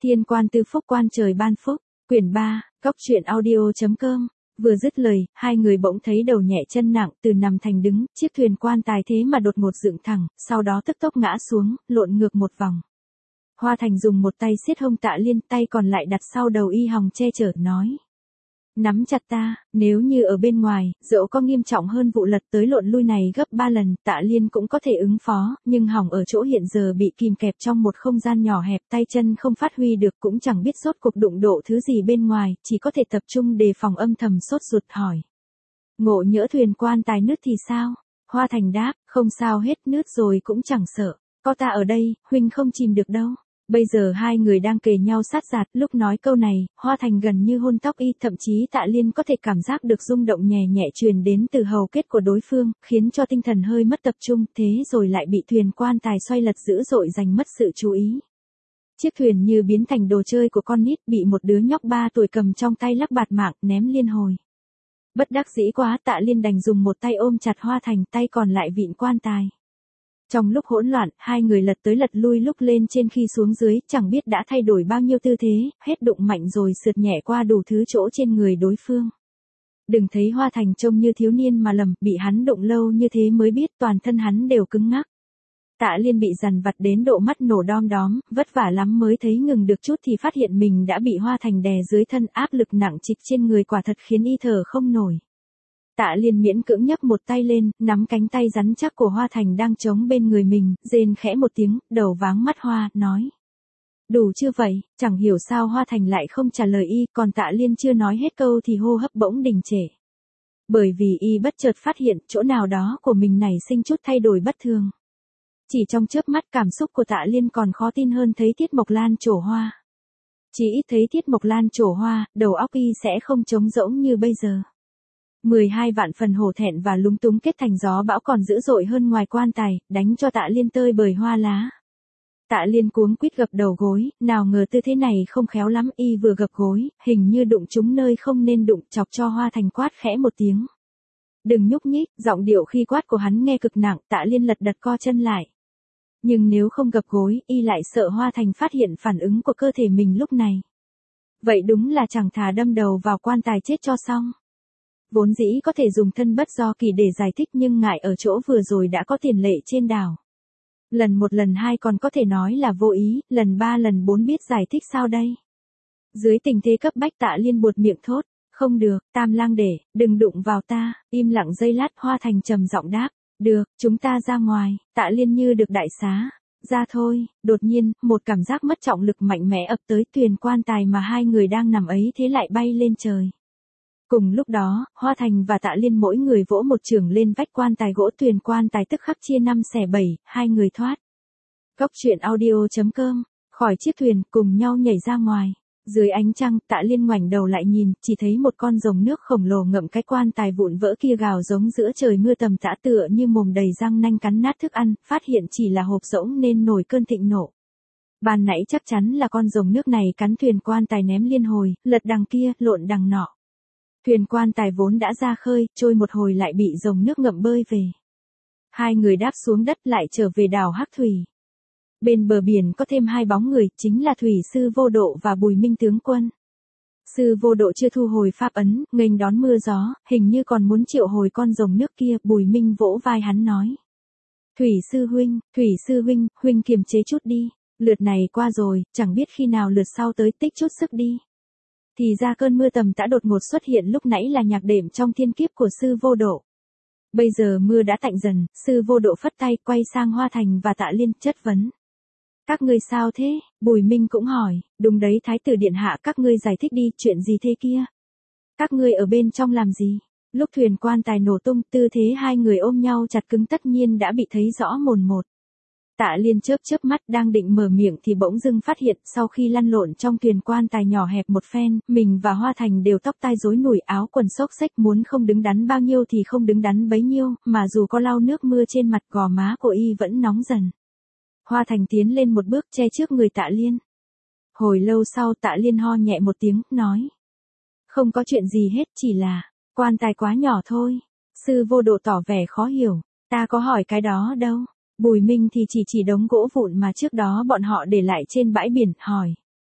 Thiên quan tư phúc quan trời ban phúc, quyển 3, góc truyện audio.com. Vừa dứt lời, hai người bỗng thấy đầu nhẹ chân nặng, từ nằm thành đứng, chiếc thuyền quan tài thế mà đột ngột dựng thẳng, sau đó tức tốc ngã xuống, lộn ngược một vòng. Hoa Thành dùng một tay siết hông Tạ Liên, tay còn lại đặt sau đầu y hòng che chở, nói: Nắm chặt ta, nếu như ở bên ngoài, dẫu có nghiêm trọng hơn vụ lật tới lộn lui này gấp 3 lần, Tạ Liên cũng có thể ứng phó, nhưng hỏng ở chỗ hiện giờ bị kìm kẹp trong một không gian nhỏ hẹp, tay chân không phát huy được, cũng chẳng biết rốt cuộc đụng độ thứ gì bên ngoài, chỉ có thể tập trung đề phòng, âm thầm sốt ruột hỏi: Ngộ nhỡ thuyền quan tài nứt thì sao? Hoa Thành đáp: Không sao hết, nứt rồi cũng chẳng sợ, có ta ở đây, huynh không chìm được đâu. Bây giờ hai người đang kề nhau sát giạt, lúc nói câu này, Hoa Thành gần như hôn tóc y, thậm chí Tạ Liên có thể cảm giác được rung động nhẹ nhẹ truyền đến từ hầu kết của đối phương, khiến cho tinh thần hơi mất tập trung, thế rồi lại bị thuyền quan tài xoay lật dữ dội giành mất sự chú ý. Chiếc thuyền như biến thành đồ chơi của con nít, bị một đứa nhóc 3 tuổi cầm trong tay lắc bạt mạng, ném liên hồi. Bất đắc dĩ quá, Tạ Liên đành dùng một tay ôm chặt Hoa Thành, tay còn lại vịn quan tài. Trong lúc hỗn loạn, hai người lật tới lật lui, lúc lên trên khi xuống dưới, chẳng biết đã thay đổi bao nhiêu tư thế, hết đụng mạnh rồi sượt nhẹ qua đủ thứ chỗ trên người đối phương. Đừng thấy Hoa Thành trông như thiếu niên mà lầm, bị hắn đụng lâu như thế mới biết toàn thân hắn đều cứng ngắc. Tạ Liên bị dằn vặt đến độ mắt nổ đom đóm, vất vả lắm mới thấy ngừng được chút thì phát hiện mình đã bị Hoa Thành đè dưới thân, áp lực nặng trịch trên người quả thật khiến y thở không nổi. Tạ Liên miễn cưỡng nhấc một tay lên, nắm cánh tay rắn chắc của Hoa Thành đang chống bên người mình, rên khẽ một tiếng, đầu váng mắt hoa, nói: Đủ chưa vậy? Chẳng hiểu sao Hoa Thành lại không trả lời y, còn Tạ Liên chưa nói hết câu thì hô hấp bỗng đình trệ. Bởi vì y bất chợt phát hiện chỗ nào đó của mình nảy sinh chút thay đổi bất thường. Chỉ trong chớp mắt, cảm xúc của Tạ Liên còn khó tin hơn thấy Tiết Mộc Lan trổ hoa. Chỉ ít thấy Tiết Mộc Lan trổ hoa, đầu óc y sẽ không trống rỗng như bây giờ. 12 vạn phần hổ thẹn và lúng túng kết thành gió bão còn dữ dội hơn ngoài quan tài, đánh cho Tạ Liên tơi bời hoa lá. Tạ Liên cuống quýt gập đầu gối, nào ngờ tư thế này không khéo lắm, y vừa gập gối, hình như đụng trúng nơi không nên đụng, chọc cho Hoa Thành quát khẽ một tiếng. Đừng nhúc nhích, giọng điệu khi quát của hắn nghe cực nặng, Tạ Liên lật đật co chân lại. Nhưng nếu không gập gối, y lại sợ Hoa Thành phát hiện phản ứng của cơ thể mình lúc này. Vậy đúng là chẳng thà đâm đầu vào quan tài chết cho xong. Vốn dĩ có thể dùng thân bất do kỳ để giải thích, nhưng ngại ở chỗ vừa rồi đã có tiền lệ trên đảo. Lần 1 lần 2 còn có thể nói là vô ý, lần 3 lần 4 biết giải thích sao đây? Dưới tình thế cấp bách, Tạ Liên buột miệng thốt: Không được, Tam Lang để, đừng đụng vào ta. Im lặng giây lát, Hoa Thành trầm giọng đáp: Được, chúng ta ra ngoài. Tạ Liên như được đại xá: Ra thôi. Đột nhiên, một cảm giác mất trọng lực mạnh mẽ ập tới, thuyền quan tài mà hai người đang nằm ấy thế lại bay lên trời. Cùng lúc đó, Hoa Thành và Tạ Liên mỗi người vỗ một chưởng lên vách quan tài gỗ, thuyền quan tài tức khắc chia 5 xẻ 7, hai người thoát. Góc truyện audio.com. Khỏi chiếc thuyền, cùng nhau nhảy ra ngoài. Dưới ánh trăng, Tạ Liên ngoảnh đầu lại nhìn, chỉ thấy một con rồng nước khổng lồ ngậm cái quan tài vụn vỡ kia gào giống giữa trời mưa tầm tã, tựa như mồm đầy răng nanh cắn nát thức ăn, phát hiện chỉ là hộp rỗng nên nổi cơn thịnh nộ. Ban nãy chắc chắn là con rồng nước này cắn thuyền quan tài ném liên hồi, lật đằng kia, lộn đằng nọ. Thuyền quan tài vốn đã ra khơi, trôi một hồi lại bị rồng nước ngậm bơi về. Hai người đáp xuống đất lại trở về đảo Hắc Thủy. Bên bờ biển có thêm 2 bóng người, chính là Thủy sư Vô Độ và Bùi Minh tướng quân. Sư Vô Độ chưa thu hồi pháp ấn, nghênh đón mưa gió, hình như còn muốn triệu hồi con rồng nước kia. Bùi Minh vỗ vai hắn nói: Thủy sư huynh, huynh kiềm chế chút đi, lượt này qua rồi, chẳng biết khi nào lượt sau tới, tích chút sức đi. Thì ra cơn mưa tầm tã đột ngột xuất hiện lúc nãy là nhạc đệm trong thiên kiếp của sư Vô Độ. Bây giờ mưa đã tạnh dần, sư Vô Độ phất tay quay sang Hoa Thành và Tạ Liên, chất vấn: Các ngươi sao thế? Bùi Minh cũng hỏi: Đúng đấy Thái tử điện hạ, các ngươi giải thích đi, chuyện gì thế kia? Các ngươi ở bên trong làm gì? Lúc thuyền quan tài nổ tung, tư thế hai người ôm nhau chặt cứng tất nhiên đã bị thấy rõ mồn một. Tạ Liên chớp chớp mắt đang định mở miệng thì bỗng dưng phát hiện, sau khi lăn lộn trong thuyền quan tài nhỏ hẹp một phen, mình và Hoa Thành đều tóc tai rối nùi, áo quần xốc xếch, muốn không đứng đắn bao nhiêu thì không đứng đắn bấy nhiêu, mà dù có lau nước mưa trên mặt, gò má của y vẫn nóng dần. Hoa Thành tiến lên một bước che trước người Tạ Liên. Hồi lâu sau, Tạ Liên ho nhẹ một tiếng, nói: Không có chuyện gì hết, chỉ là quan tài quá nhỏ thôi. Sư Vô Độ tỏ vẻ khó hiểu: Ta có hỏi cái đó đâu. Bùi Minh thì chỉ đống gỗ vụn mà trước đó bọn họ để lại trên bãi biển, hỏi: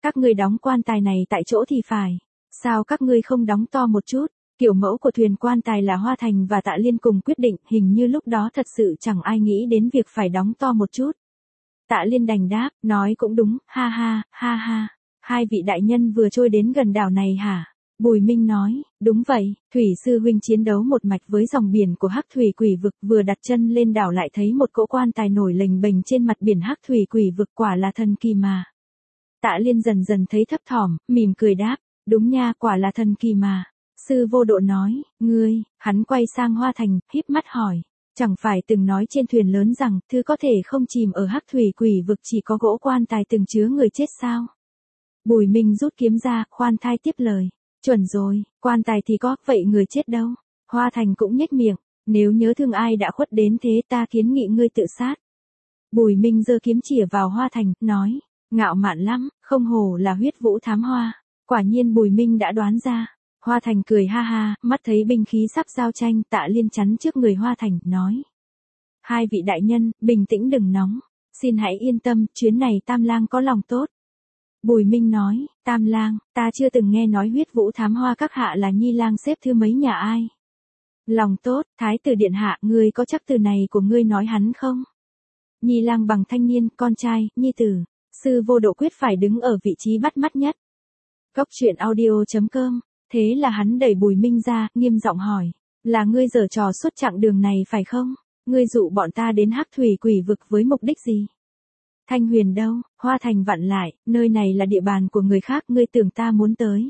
Các ngươi đóng quan tài này tại chỗ thì phải. Sao các ngươi không đóng to một chút? Kiểu mẫu của thuyền quan tài là Hoa Thành và Tạ Liên cùng quyết định, hình như lúc đó thật sự chẳng ai nghĩ đến việc phải đóng to một chút. Tạ Liên đành đáp, nói cũng đúng, ha ha, ha ha. Hai vị đại nhân vừa trôi đến gần đảo này hả? Bùi Minh nói, đúng vậy, Thủy sư huynh chiến đấu một mạch với dòng biển của Hắc Thủy Quỷ Vực, vừa đặt chân lên đảo lại thấy một cỗ quan tài nổi lềnh bềnh trên mặt biển Hắc Thủy Quỷ Vực, quả là thần kỳ mà. Tạ Liên dần dần thấy thấp thỏm, mỉm cười đáp, đúng nha, quả là thần kỳ mà. Sư Vô Độ nói, ngươi, hắn quay sang Hoa Thành, híp mắt hỏi, chẳng phải từng nói trên thuyền lớn rằng, thứ có thể không chìm ở Hắc Thủy Quỷ Vực chỉ có gỗ quan tài từng chứa người chết sao? Bùi Minh rút kiếm ra, khoan thai tiếp lời, chuẩn rồi, quan tài thì có, vậy người chết đâu? Hoa Thành cũng nhếch miệng, nếu nhớ thương ai đã khuất đến thế ta kiến nghị ngươi tự sát. Bùi Minh giơ kiếm chĩa vào Hoa Thành, nói, ngạo mạn lắm, không hổ là huyết vũ thám hoa. Quả nhiên Bùi Minh đã đoán ra. Hoa Thành cười ha ha, mắt thấy binh khí sắp giao tranh, Tạ Liên chắn trước người Hoa Thành, nói. Hai vị đại nhân, bình tĩnh đừng nóng. Xin hãy yên tâm, chuyến này Tam Lang có lòng tốt. Bùi Minh nói, Tam Lang, ta chưa từng nghe nói huyết vũ thám hoa các hạ là Nhi Lang xếp thứ mấy nhà ai. Lòng tốt, Thái tử điện hạ, ngươi có chắc từ này của ngươi nói hắn không? Nhi Lang bằng thanh niên, con trai, nhi tử. Sư Vô Độ quyết phải đứng ở vị trí bắt mắt nhất. Góc truyện audio.com. Thế là hắn đẩy Bùi Minh ra, nghiêm giọng hỏi. Là ngươi giở trò suốt chặng đường này phải không? Ngươi dụ bọn ta đến Hắc Thủy Quỷ Vực với mục đích gì? Thanh Huyền đâu? Hoa Thành vặn lại, nơi này là địa bàn của người khác, ngươi tưởng ta muốn tới.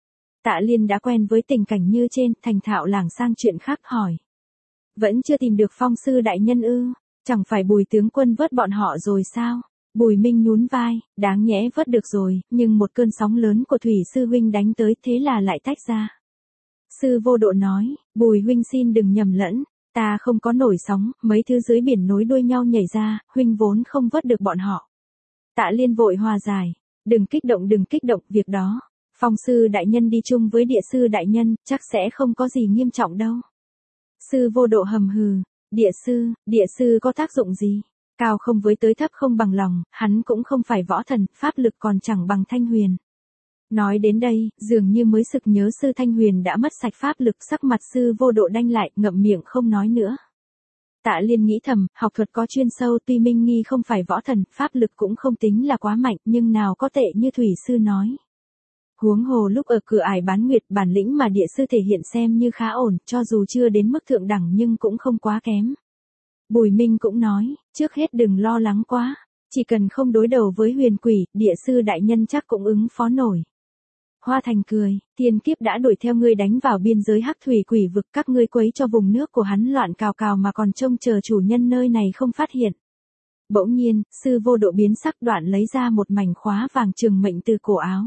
Tạ Liên đã quen với tình cảnh như trên, thành thạo lảng sang chuyện khác hỏi. Vẫn chưa tìm được Phong sư đại nhân ư? Chẳng phải Bùi tướng quân vớt bọn họ rồi sao? Bùi Minh nhún vai, đáng nhẽ vớt được rồi, nhưng một cơn sóng lớn của Thủy sư huynh đánh tới, thế là lại tách ra. Sư Vô Độ nói, Bùi huynh xin đừng nhầm lẫn, ta không có nổi sóng, mấy thứ dưới biển nối đuôi nhau nhảy ra, huynh vốn không vớt được bọn họ. Tạ Liên vội hòa giải, đừng kích động, việc đó. Phong sư đại nhân đi chung với địa sư đại nhân, chắc sẽ không có gì nghiêm trọng đâu. Sư Vô Độ hầm hừ, địa sư có tác dụng gì? Cao không với tới thấp không bằng lòng, hắn cũng không phải võ thần, pháp lực còn chẳng bằng Thanh Huyền. Nói đến đây, dường như mới sực nhớ sư Thanh Huyền đã mất sạch pháp lực, sắc mặt sư Vô Độ đanh lại, ngậm miệng không nói nữa. Tạ Liên nghĩ thầm, học thuật có chuyên sâu, tuy Minh Nghi không phải võ thần, pháp lực cũng không tính là quá mạnh, nhưng nào có tệ như Thủy sư nói. Huống hồ lúc ở cửa ải bán nguyệt, bản lĩnh mà địa sư thể hiện xem như khá ổn, cho dù chưa đến mức thượng đẳng nhưng cũng không quá kém. Bùi Minh cũng nói, trước hết đừng lo lắng quá, chỉ cần không đối đầu với huyền quỷ, địa sư đại nhân chắc cũng ứng phó nổi. Hoa Thành cười, thiên kiếp đã đuổi theo ngươi đánh vào biên giới Hắc Thủy Quỷ Vực, các ngươi quấy cho vùng nước của hắn loạn cào cào mà còn trông chờ chủ nhân nơi này không phát hiện. Bỗng nhiên, sư Vô Độ biến sắc, đoạn lấy ra một mảnh khóa vàng trường mệnh từ cổ áo.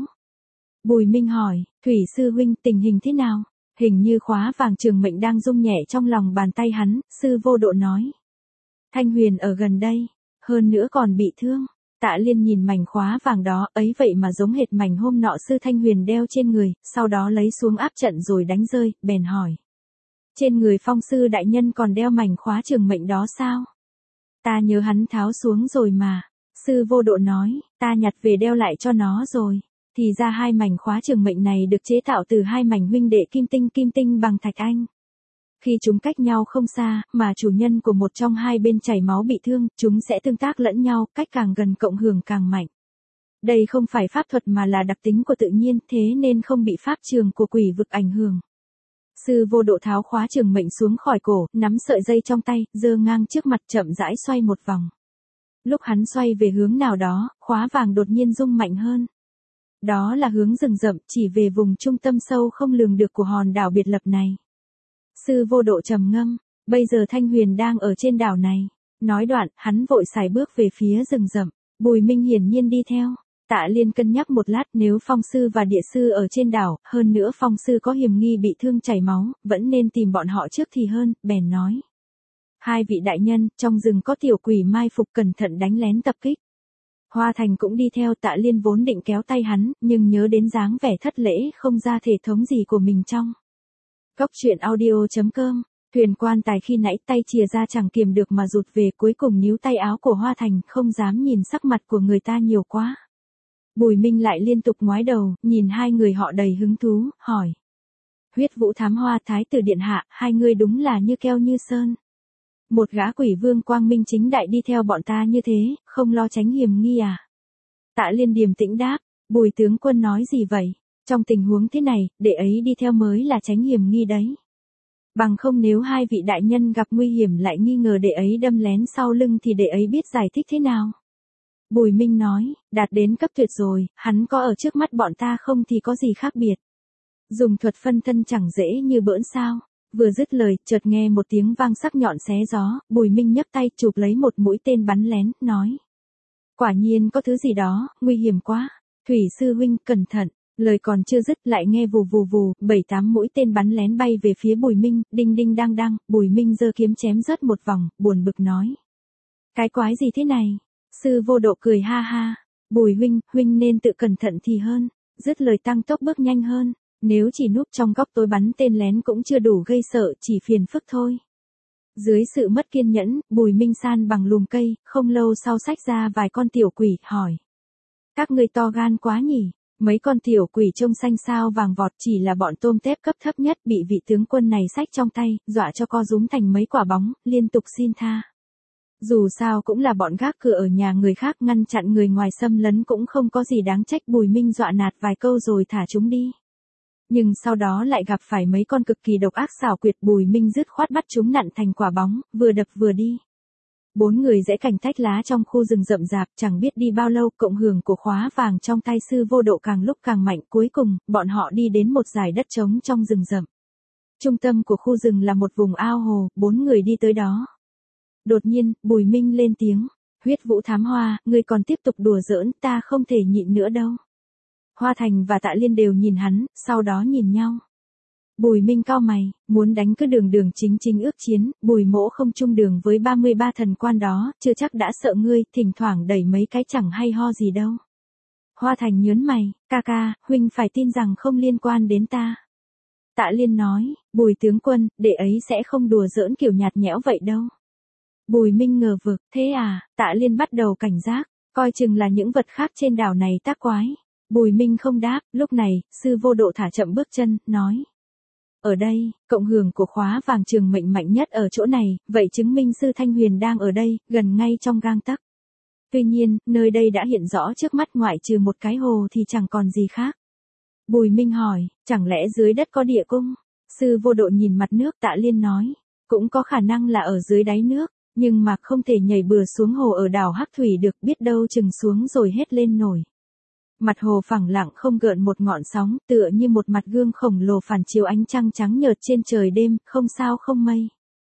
Bùi Minh hỏi, Thủy sư huynh tình hình thế nào? Hình như khóa vàng trường mệnh đang rung nhẹ trong lòng bàn tay hắn, sư Vô Độ nói. Thanh Huyền ở gần đây, hơn nữa còn bị thương. Tạ Liên nhìn mảnh khóa vàng đó, ấy vậy mà giống hệt mảnh hôm nọ sư Thanh Huyền đeo trên người, sau đó lấy xuống áp trận rồi đánh rơi, bèn hỏi. Trên người Phong sư đại nhân còn đeo mảnh khóa trường mệnh đó sao? Ta nhớ hắn tháo xuống rồi mà. Sư Vô Độ nói, ta nhặt về đeo lại cho nó rồi. Thì ra hai mảnh khóa trường mệnh này được chế tạo từ hai mảnh huynh đệ kim tinh bằng thạch anh. Khi chúng cách nhau không xa, mà chủ nhân của một trong hai bên chảy máu bị thương, chúng sẽ tương tác lẫn nhau, cách càng gần cộng hưởng càng mạnh. Đây không phải pháp thuật mà là đặc tính của tự nhiên, thế nên không bị pháp trường của quỷ vực ảnh hưởng. Sư Vô Độ tháo khóa trường mệnh xuống khỏi cổ, nắm sợi dây trong tay, giơ ngang trước mặt chậm rãi xoay một vòng. Lúc hắn xoay về hướng nào đó, khóa vàng đột nhiên rung mạnh hơn. Đó là hướng rừng rậm, chỉ về vùng trung tâm sâu không lường được của hòn đảo biệt lập này. Sư Vô Độ trầm ngâm, bây giờ Thanh Huyền đang ở trên đảo này. Nói đoạn, hắn vội sải bước về phía rừng rậm. Bùi Minh hiển nhiên đi theo. Tạ Liên cân nhắc một lát, nếu Phong sư và địa sư ở trên đảo, hơn nữa Phong sư có hiểm nghi bị thương chảy máu, vẫn nên tìm bọn họ trước thì hơn, bèn nói. Hai vị đại nhân, trong rừng có tiểu quỷ mai phục, cẩn thận đánh lén tập kích. Hoa Thành cũng đi theo. Tạ Liên vốn định kéo tay hắn, nhưng nhớ đến dáng vẻ thất lễ không ra thể thống gì của mình trong. Góc truyện audio.com. Thuyền quan tài khi nãy tay chìa ra chẳng kiềm được mà rụt về, cuối cùng níu tay áo của Hoa Thành, không dám nhìn sắc mặt của người ta nhiều quá. Bùi Minh lại liên tục ngoái đầu, nhìn hai người họ đầy hứng thú, hỏi. Huyết Vũ Thám Hoa Thái tử điện hạ, hai người đúng là như keo như sơn. Một gã quỷ vương quang minh chính đại đi theo bọn ta như thế, không lo tránh hiểm nghi à? Tạ Liên điềm tĩnh đáp, Bùi tướng quân nói gì vậy? Trong tình huống thế này, đệ ấy đi theo mới là tránh hiểm nghi đấy. Bằng không nếu hai vị đại nhân gặp nguy hiểm lại nghi ngờ đệ ấy đâm lén sau lưng thì đệ ấy biết giải thích thế nào? Bùi Minh nói, đạt đến cấp tuyệt rồi, hắn có ở trước mắt bọn ta không thì có gì khác biệt. Dùng thuật phân thân chẳng dễ như bỡn sao. Vừa dứt lời, chợt nghe một tiếng vang sắc nhọn xé gió, Bùi Minh nhấc tay chụp lấy một mũi tên bắn lén, nói. Quả nhiên có thứ gì đó, nguy hiểm quá. Thủy sư huynh, cẩn thận. Lời còn chưa dứt lại nghe vù vù vù, 7-8 mũi tên bắn lén bay về phía Bùi Minh, đinh đinh đang đang, Bùi Minh giơ kiếm chém rớt một vòng, buồn bực nói. Cái quái gì thế này? Sư Vô Độ cười ha ha. Bùi huynh nên tự cẩn thận thì hơn. Dứt lời tăng tốc bước nhanh hơn. Nếu chỉ núp trong góc tối bắn tên lén cũng chưa đủ gây sợ, chỉ phiền phức thôi. Dưới sự mất kiên nhẫn, Bùi Minh san bằng lùm cây, không lâu sau xách ra vài con tiểu quỷ, hỏi. Các ngươi to gan quá nhỉ? Mấy con tiểu quỷ trông xanh sao vàng vọt chỉ là bọn tôm tép cấp thấp nhất bị vị tướng quân này xách trong tay, dọa cho co rúm thành mấy quả bóng, liên tục xin tha. Dù sao cũng là bọn gác cửa ở nhà người khác, ngăn chặn người ngoài xâm lấn cũng không có gì đáng trách. Bùi Minh dọa nạt vài câu rồi thả chúng đi. Nhưng sau đó lại gặp phải mấy con cực kỳ độc ác xảo quyệt, Bùi Minh dứt khoát bắt chúng nặn thành quả bóng, vừa đập vừa đi. 4 người giãy cành tách lá trong khu rừng rậm rạp, chẳng biết đi bao lâu, cộng hưởng của khóa vàng trong tay Sư Vô Độ càng lúc càng mạnh, cuối cùng, bọn họ đi đến một dải đất trống trong rừng rậm. Trung tâm của khu rừng là một vùng ao hồ, 4 người đi tới đó. Đột nhiên, Bùi Minh lên tiếng, Huyết Vũ Thám Hoa, ngươi còn tiếp tục đùa giỡn, ta không thể nhịn nữa đâu. Hoa Thành và Tạ Liên đều nhìn hắn, sau đó nhìn nhau. Bùi Minh cau mày, muốn đánh cứ đường chính ước chiến, Bùi mỗ không chung đường với 33 thần quan đó, chưa chắc đã sợ ngươi, thỉnh thoảng đẩy mấy cái chẳng hay ho gì đâu. Hoa Thành nhớn mày, ca ca, huynh phải tin rằng không liên quan đến ta. Tạ Liên nói, Bùi tướng quân, đệ ấy sẽ không đùa giỡn kiểu nhạt nhẽo vậy đâu. Bùi Minh ngờ vực, thế à? Tạ Liên bắt đầu cảnh giác, coi chừng là những vật khác trên đảo này tác quái. Bùi Minh không đáp, lúc này, Sư Vô Độ thả chậm bước chân, nói. Ở đây, cộng hưởng của khóa vàng trường mệnh mạnh nhất ở chỗ này, vậy chứng minh Sư Thanh Huyền đang ở đây, gần ngay trong gang tấc. Tuy nhiên, nơi đây đã hiện rõ trước mắt, ngoại trừ một cái hồ thì chẳng còn gì khác. Bùi Minh hỏi, chẳng lẽ dưới đất có địa cung? Sư Vô Độ nhìn mặt nước. Tạ Liên nói, cũng có khả năng là ở dưới đáy nước, nhưng mà không thể nhảy bừa xuống hồ ở đảo Hắc Thủy được, biết đâu chừng xuống rồi hết lên nổi. Mặt hồ phẳng lặng không gợn một ngọn sóng, tựa như một mặt gương khổng lồ phản chiếu ánh trăng trắng nhợt trên trời đêm, không sao không mây.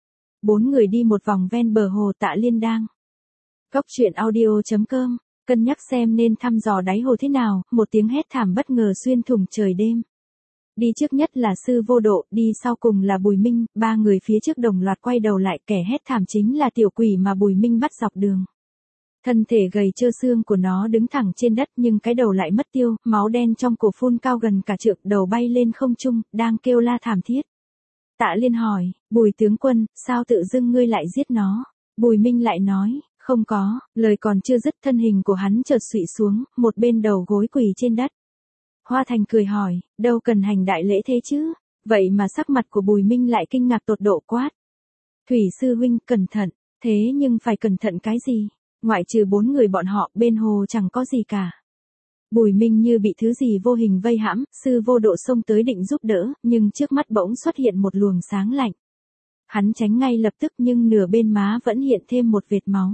4 người đi một vòng ven bờ hồ. Tạ Liên đang. Góc truyện audio.com, cân nhắc xem nên thăm dò đáy hồ thế nào, một tiếng hét thảm bất ngờ xuyên thủng trời đêm. Đi trước nhất là Sư Vô Độ, đi sau cùng là Bùi Minh, 3 người phía trước đồng loạt quay đầu lại, kẻ hét thảm chính là tiểu quỷ mà Bùi Minh bắt dọc đường. Thân thể gầy trơ xương của nó đứng thẳng trên đất nhưng cái đầu lại mất tiêu, máu đen trong cổ phun cao gần cả trượng, đầu bay lên không trung, đang kêu la thảm thiết. Tạ Liên hỏi, Bùi tướng quân, sao tự dưng ngươi lại giết nó? Bùi Minh lại nói, không có, lời còn chưa dứt thân hình của hắn chợt xụy xuống, một bên đầu gối quỳ trên đất. Hoa Thành cười hỏi, đâu cần hành đại lễ thế chứ? Vậy mà sắc mặt của Bùi Minh lại kinh ngạc tột độ quát. Thủy sư huynh, cẩn thận, thế nhưng phải cẩn thận cái gì? Ngoại trừ 4 người bọn họ, bên hồ chẳng có gì cả. Bùi Minh như bị thứ gì vô hình vây hãm, Sư Vô Độ xông tới định giúp đỡ, nhưng trước mắt bỗng xuất hiện một luồng sáng lạnh. Hắn tránh ngay lập tức nhưng nửa bên má vẫn hiện thêm một vệt máu.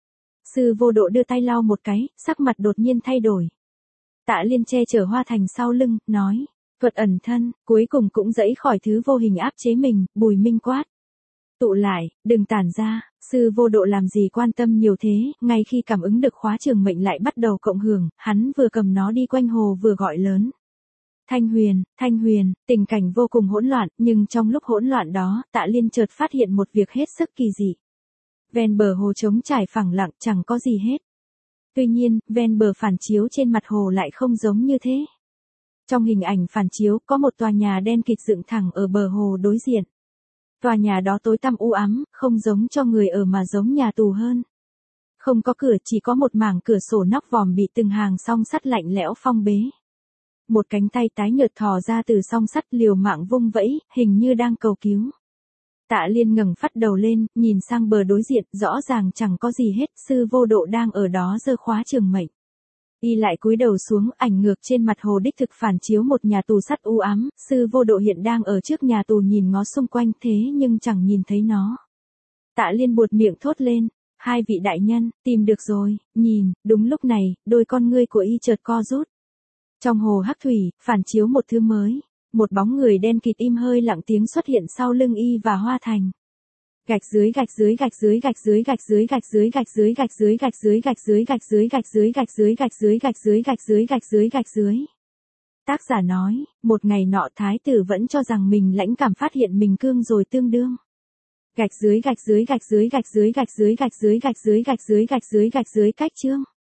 Sư Vô Độ đưa tay lau một cái, sắc mặt đột nhiên thay đổi. Tạ Liên che chở Hoa Thành sau lưng, nói, thuật ẩn thân, cuối cùng cũng dẫy khỏi thứ vô hình áp chế mình. Bùi Minh quát. Tụ lại, đừng tản ra. Sư Vô Độ làm gì quan tâm nhiều thế, ngay khi cảm ứng được khóa trường mệnh lại bắt đầu cộng hưởng, hắn vừa cầm nó đi quanh hồ vừa gọi lớn. Thanh Huyền, tình cảnh vô cùng hỗn loạn, nhưng trong lúc hỗn loạn đó, Tạ Liên chợt phát hiện một việc hết sức kỳ dị. Ven bờ hồ trống trải phẳng lặng, chẳng có gì hết. Tuy nhiên, ven bờ phản chiếu trên mặt hồ lại không giống như thế. Trong hình ảnh phản chiếu, có một tòa nhà đen kịt dựng thẳng ở bờ hồ đối diện. Tòa nhà đó tối tăm u ám, không giống cho người ở mà giống nhà tù hơn. Không có cửa, chỉ có một mảng cửa sổ nóc vòm bị từng hàng song sắt lạnh lẽo phong bế. Một cánh tay tái nhợt thò ra từ song sắt liều mạng vung vẫy, hình như đang cầu cứu. Tạ Liên ngẩng phát đầu lên, nhìn sang bờ đối diện, rõ ràng chẳng có gì hết, Sư Vô Độ đang ở đó giơ khóa trường mệnh. Y lại cúi đầu xuống, ảnh ngược trên mặt hồ đích thực phản chiếu một nhà tù sắt u ám, Sư Vô Độ hiện đang ở trước nhà tù nhìn ngó xung quanh thế nhưng chẳng nhìn thấy nó. Tạ Liên buột miệng thốt lên, hai vị đại nhân, tìm được rồi, nhìn, đúng lúc này, đôi con ngươi của y chợt co rút. Trong hồ hắc thủy, phản chiếu một thứ mới, một bóng người đen kịt im hơi lặng tiếng xuất hiện sau lưng y và Hoa Thành. Gạch dưới gạch dưới gạch dưới gạch dưới gạch dưới gạch dưới gạch dưới gạch dưới gạch dưới gạch dưới gạch dưới gạch dưới gạch dưới gạch dưới gạch dưới gạch dưới gạch dưới gạch dưới. Tác giả nói, một ngày nọ thái tử vẫn cho rằng mình lãnh cảm phát hiện mình cương rồi tương đương. Gạch dưới gạch dưới gạch dưới gạch dưới gạch dưới gạch dưới gạch dưới gạch dưới gạch dưới gạch dưới cách chương.